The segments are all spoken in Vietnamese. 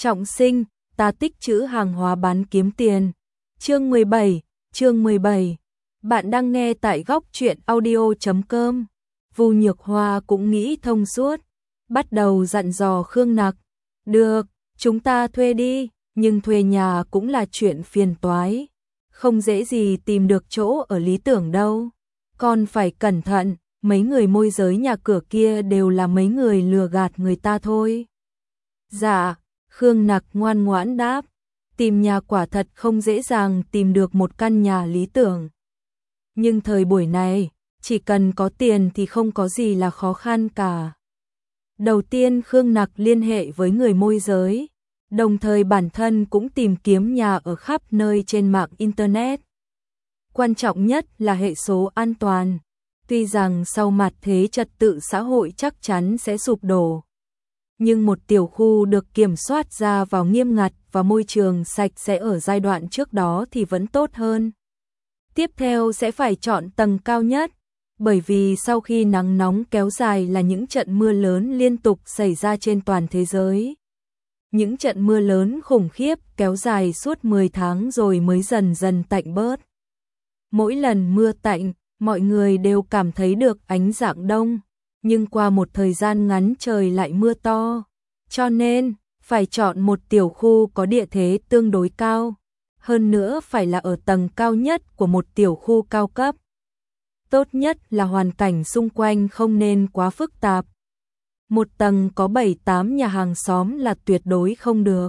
Trọng sinh, ta tích trữ hàng hóa bán kiếm tiền. Chương 17. Bạn đang nghe tại góc truyện audio.com. Vu Nhược Hoa cũng nghĩ thông suốt, bắt đầu dặn dò Khương Nặc. Được, chúng ta thuê đi, nhưng thuê nhà cũng là chuyện phiền toái. Không dễ gì tìm được chỗ ở lý tưởng đâu. Còn phải cẩn thận, mấy người môi giới nhà cửa kia đều là mấy người lừa gạt người ta thôi. Dạ, Khương Nặc ngoan ngoãn đáp. Tìm nhà quả thật không dễ dàng tìm được một căn nhà lý tưởng. Nhưng thời buổi này, chỉ cần có tiền thì không có gì là khó khăn cả. Đầu tiên Khương Nặc liên hệ với người môi giới, đồng thời bản thân cũng tìm kiếm nhà ở khắp nơi trên mạng Internet. Quan trọng nhất là hệ số an toàn. Tuy rằng sau mặt thế trật tự xã hội chắc chắn sẽ sụp đổ, nhưng một tiểu khu được kiểm soát ra vào nghiêm ngặt và môi trường sạch sẽ ở giai đoạn trước đó thì vẫn tốt hơn. Tiếp theo sẽ phải chọn tầng cao nhất, bởi vì sau khi nắng nóng kéo dài là những trận mưa lớn liên tục xảy ra trên toàn thế giới. Những trận mưa lớn khủng khiếp kéo dài suốt 10 tháng rồi mới dần dần tạnh bớt. Mỗi lần mưa tạnh, mọi người đều cảm thấy được ánh rạng đông, nhưng qua một thời gian ngắn trời lại mưa to, cho nên phải chọn một tiểu khu có địa thế tương đối cao, hơn nữa phải là ở tầng cao nhất của một tiểu khu cao cấp. Tốt nhất là hoàn cảnh xung quanh không nên quá phức tạp. Một tầng có 7-8 nhà hàng xóm là tuyệt đối không được.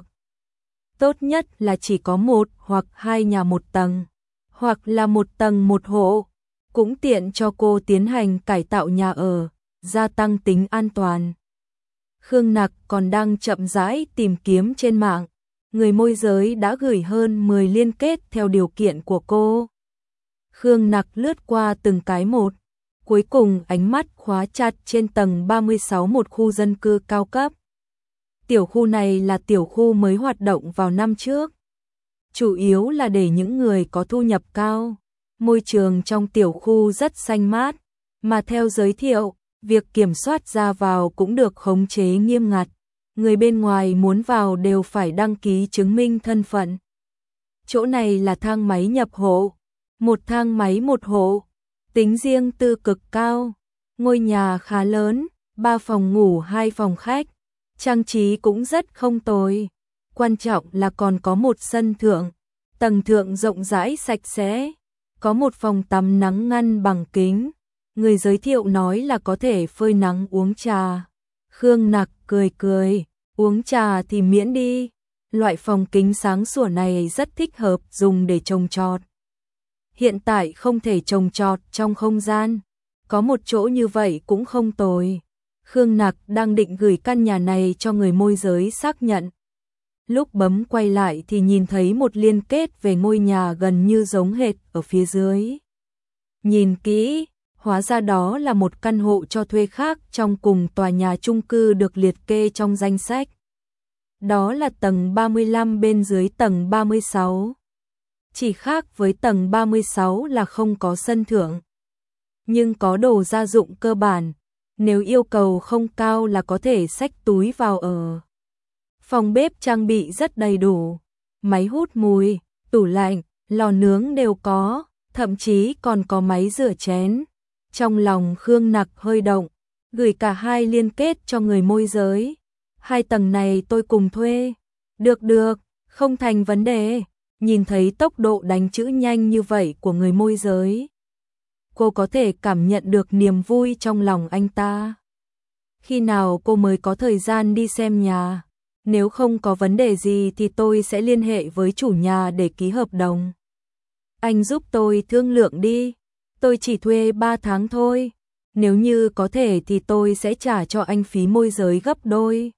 Tốt nhất là chỉ có một hoặc hai nhà một tầng, hoặc là một tầng một hộ, cũng tiện cho cô tiến hành cải tạo nhà ở, gia tăng tính an toàn. Khương Nặc còn đang chậm rãi tìm kiếm trên mạng, người môi giới đã gửi hơn 10 liên kết theo điều kiện của cô. Khương Nặc lướt qua từng cái một, cuối cùng ánh mắt khóa chặt trên tầng 36 một khu dân cư cao cấp. Tiểu khu này là tiểu khu mới hoạt động vào năm trước, chủ yếu là để những người có thu nhập cao. Môi trường trong tiểu khu rất xanh mát, mà theo giới thiệu, việc kiểm soát ra vào cũng được khống chế nghiêm ngặt. Người bên ngoài muốn vào đều phải đăng ký chứng minh thân phận. Chỗ này là thang máy nhập hộ, một thang máy một hộ, tính riêng tư cực cao. Ngôi nhà khá lớn, 3 phòng ngủ 2 phòng khách, trang trí cũng rất không tồi. Quan trọng là còn có một sân thượng, tầng thượng rộng rãi sạch sẽ, có một phòng tắm nắng ngăn bằng kính. Người giới thiệu nói là có thể phơi nắng uống trà. Khương Nặc cười, uống trà thì miễn đi. Loại phòng kính sáng sủa này rất thích hợp dùng để trồng trọt. Hiện tại không thể trồng trọt trong không gian, có một chỗ như vậy cũng không tồi. Khương Nặc đang định gửi căn nhà này cho người môi giới xác nhận. Lúc bấm quay lại thì nhìn thấy một liên kết về ngôi nhà gần như giống hệt ở phía dưới. Nhìn kỹ, hóa ra đó là một căn hộ cho thuê khác trong cùng tòa nhà chung cư được liệt kê trong danh sách. Đó là tầng 35 bên dưới tầng 36. Chỉ khác với tầng 36 là không có sân thượng, nhưng có đồ gia dụng cơ bản, nếu yêu cầu không cao là có thể xách túi vào ở. Phòng bếp trang bị rất đầy đủ, máy hút mùi, tủ lạnh, lò nướng đều có, thậm chí còn có máy rửa chén. Trong lòng Khương Nặc hơi động, gửi cả hai liên kết cho người môi giới. 2 tầng này tôi cùng thuê. Được, không thành vấn đề. Nhìn thấy tốc độ đánh chữ nhanh như vậy của người môi giới, cô có thể cảm nhận được niềm vui trong lòng anh ta. Khi nào cô mới có thời gian đi xem nhà? Nếu không có vấn đề gì thì tôi sẽ liên hệ với chủ nhà để ký hợp đồng. Anh giúp tôi thương lượng đi. Tôi chỉ thuê 3 tháng thôi. Nếu như có thể thì tôi sẽ trả cho anh phí môi giới gấp đôi.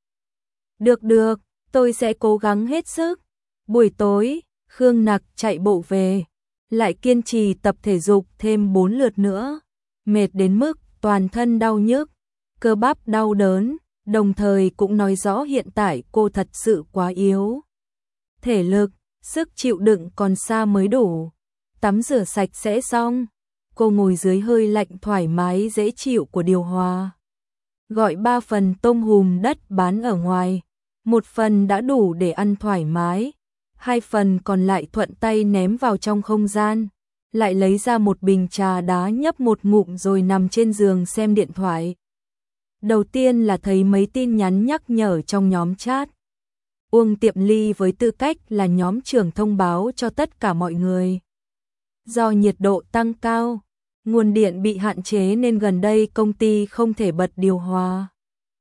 Được, tôi sẽ cố gắng hết sức. Buổi tối, Khương Nặc chạy bộ về, lại kiên trì tập thể dục thêm 4 lượt nữa. Mệt đến mức toàn thân đau nhức, cơ bắp đau đớn, đồng thời cũng nói rõ hiện tại cô thật sự quá yếu. Thể lực, sức chịu đựng còn xa mới đủ. Tắm rửa sạch sẽ xong, cô ngồi dưới hơi lạnh thoải mái dễ chịu của điều hòa. Gọi 3 phần tôm hùm đất bán ở ngoài, 1 phần đã đủ để ăn thoải mái, 2 phần còn lại thuận tay ném vào trong không gian, lại lấy ra một bình trà đá nhấp một ngụm rồi nằm trên giường xem điện thoại. Đầu tiên là thấy mấy tin nhắn nhắc nhở trong nhóm chat. Uông Tiệm Ly với tư cách là nhóm trưởng thông báo cho tất cả mọi người. Do nhiệt độ tăng cao, nguồn điện bị hạn chế nên gần đây công ty không thể bật điều hòa.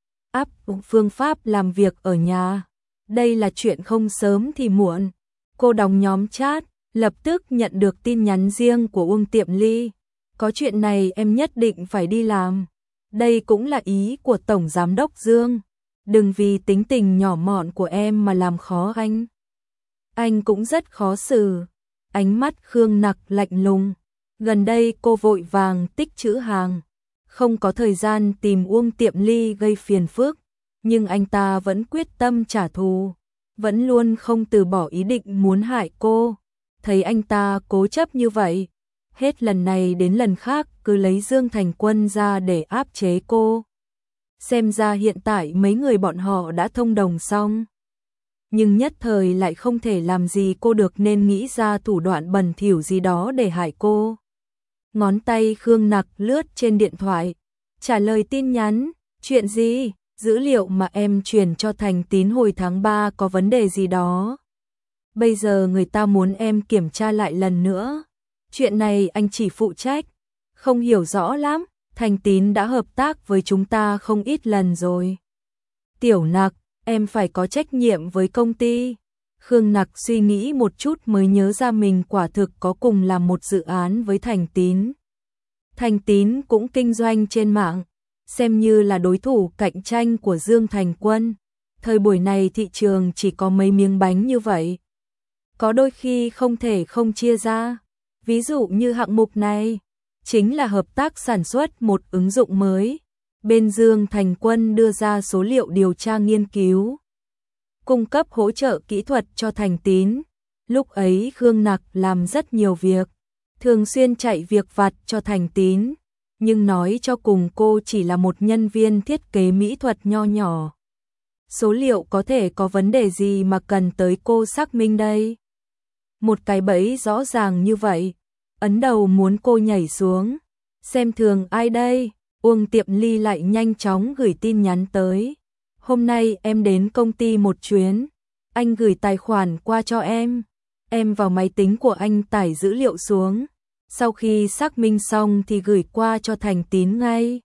Áp dụng phương pháp làm việc ở nhà. Đây là chuyện không sớm thì muộn. Cô đóng nhóm chat, lập tức nhận được tin nhắn riêng của Uông Tiệm Ly. Có chuyện này em nhất định phải đi làm. Đây cũng là ý của Tổng Giám đốc Dương. Đừng vì tính tình nhỏ mọn của em mà làm khó anh. Anh cũng rất khó xử. Ánh mắt Khương Nặc lạnh lùng. Gần đây cô vội vàng tích trữ hàng, không có thời gian tìm Uông Tiệm Ly gây phiền phức, nhưng anh ta vẫn quyết tâm trả thù, vẫn luôn không từ bỏ ý định muốn hại cô. Thấy anh ta cố chấp như vậy, hết lần này đến lần khác cứ lấy Dương Thành Quân ra để áp chế cô. Xem ra hiện tại mấy người bọn họ đã thông đồng xong, nhưng nhất thời lại không thể làm gì cô được nên nghĩ ra thủ đoạn bẩn thỉu gì đó để hại cô. Ngón tay Khương Nặc lướt trên điện thoại, trả lời tin nhắn. Chuyện gì? Dữ liệu mà em truyền cho Thành Tín hồi tháng 3 có vấn đề gì đó. Bây giờ người ta muốn em kiểm tra lại lần nữa. Chuyện này anh chỉ phụ trách, không hiểu rõ lắm. Thành Tín đã hợp tác với chúng ta không ít lần rồi. Tiểu Nặc, em phải có trách nhiệm với công ty. Khương Nặc suy nghĩ một chút mới nhớ ra mình quả thực có cùng làm một dự án với Thành Tín. Thành Tín cũng kinh doanh trên mạng, xem như là đối thủ cạnh tranh của Dương Thành Quân. Thời buổi này thị trường chỉ có mấy miếng bánh như vậy. Có đôi khi không thể không chia ra. Ví dụ như hạng mục này, chính là hợp tác sản xuất một ứng dụng mới. Bên Dương Thành Quân đưa ra số liệu điều tra nghiên cứu, cung cấp hỗ trợ kỹ thuật cho Thành Tín. Lúc ấy Khương Nặc làm rất nhiều việc, thường xuyên chạy việc vặt cho Thành Tín, nhưng nói cho cùng cô chỉ là một nhân viên thiết kế mỹ thuật nho nhỏ. Số liệu có thể có vấn đề gì mà cần tới cô xác minh đây? Một cái bẫy rõ ràng như vậy, ấn đầu muốn cô nhảy xuống. Xem thường ai đây? Uông Tiệm Ly lại nhanh chóng gửi tin nhắn tới. Hôm nay em đến công ty một chuyến, anh gửi tài khoản qua cho em. Em vào máy tính của anh tải dữ liệu xuống, sau khi xác minh xong thì gửi qua cho Thành Tín ngay.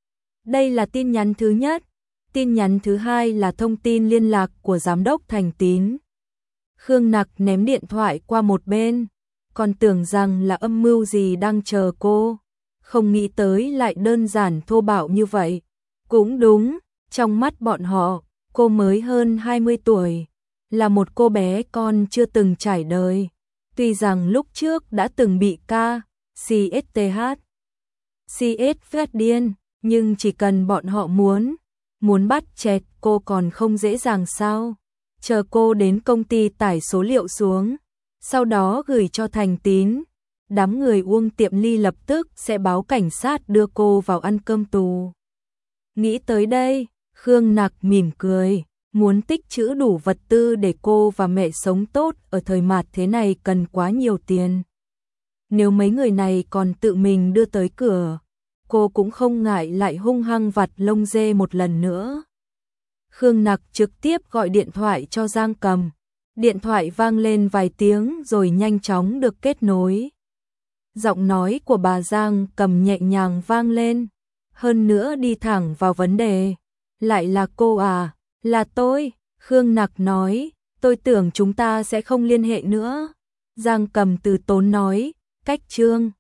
Đây là tin nhắn thứ nhất. Tin nhắn thứ hai là thông tin liên lạc của Giám đốc Thành Tín. Khương Nặc ném điện thoại qua một bên, còn tưởng rằng là âm mưu gì đang chờ cô. Không nghĩ tới lại đơn giản thô bạo như vậy. Cũng đúng, trong mắt bọn họ, cô mới hơn 20 tuổi, là một cô bé con chưa từng trải đời. Tuy rằng lúc trước đã từng bị CS phát điên, nhưng chỉ cần bọn họ muốn bắt chẹt cô còn không dễ dàng sao? Chờ cô đến công ty tải số liệu xuống, sau đó gửi cho Thành Tín. Đám người Uông Tiệm Ly lập tức sẽ báo cảnh sát đưa cô vào ăn cơm tù. Nghĩ tới đây, Khương Nặc mỉm cười, muốn tích trữ đủ vật tư để cô và mẹ sống tốt ở thời mạt thế này cần quá nhiều tiền. Nếu mấy người này còn tự mình đưa tới cửa, cô cũng không ngại lại hung hăng vặt lông dê một lần nữa. Khương Nặc trực tiếp gọi điện thoại cho Giang Cầm. Điện thoại vang lên vài tiếng rồi nhanh chóng được kết nối. Giọng nói của bà Giang Cầm nhẹ nhàng vang lên, hơn nữa đi thẳng vào vấn đề. Lại là cô à? Là tôi. Khương Nặc nói, tôi tưởng chúng ta sẽ không liên hệ nữa. Giang Cầm từ tốn nói, cách Trương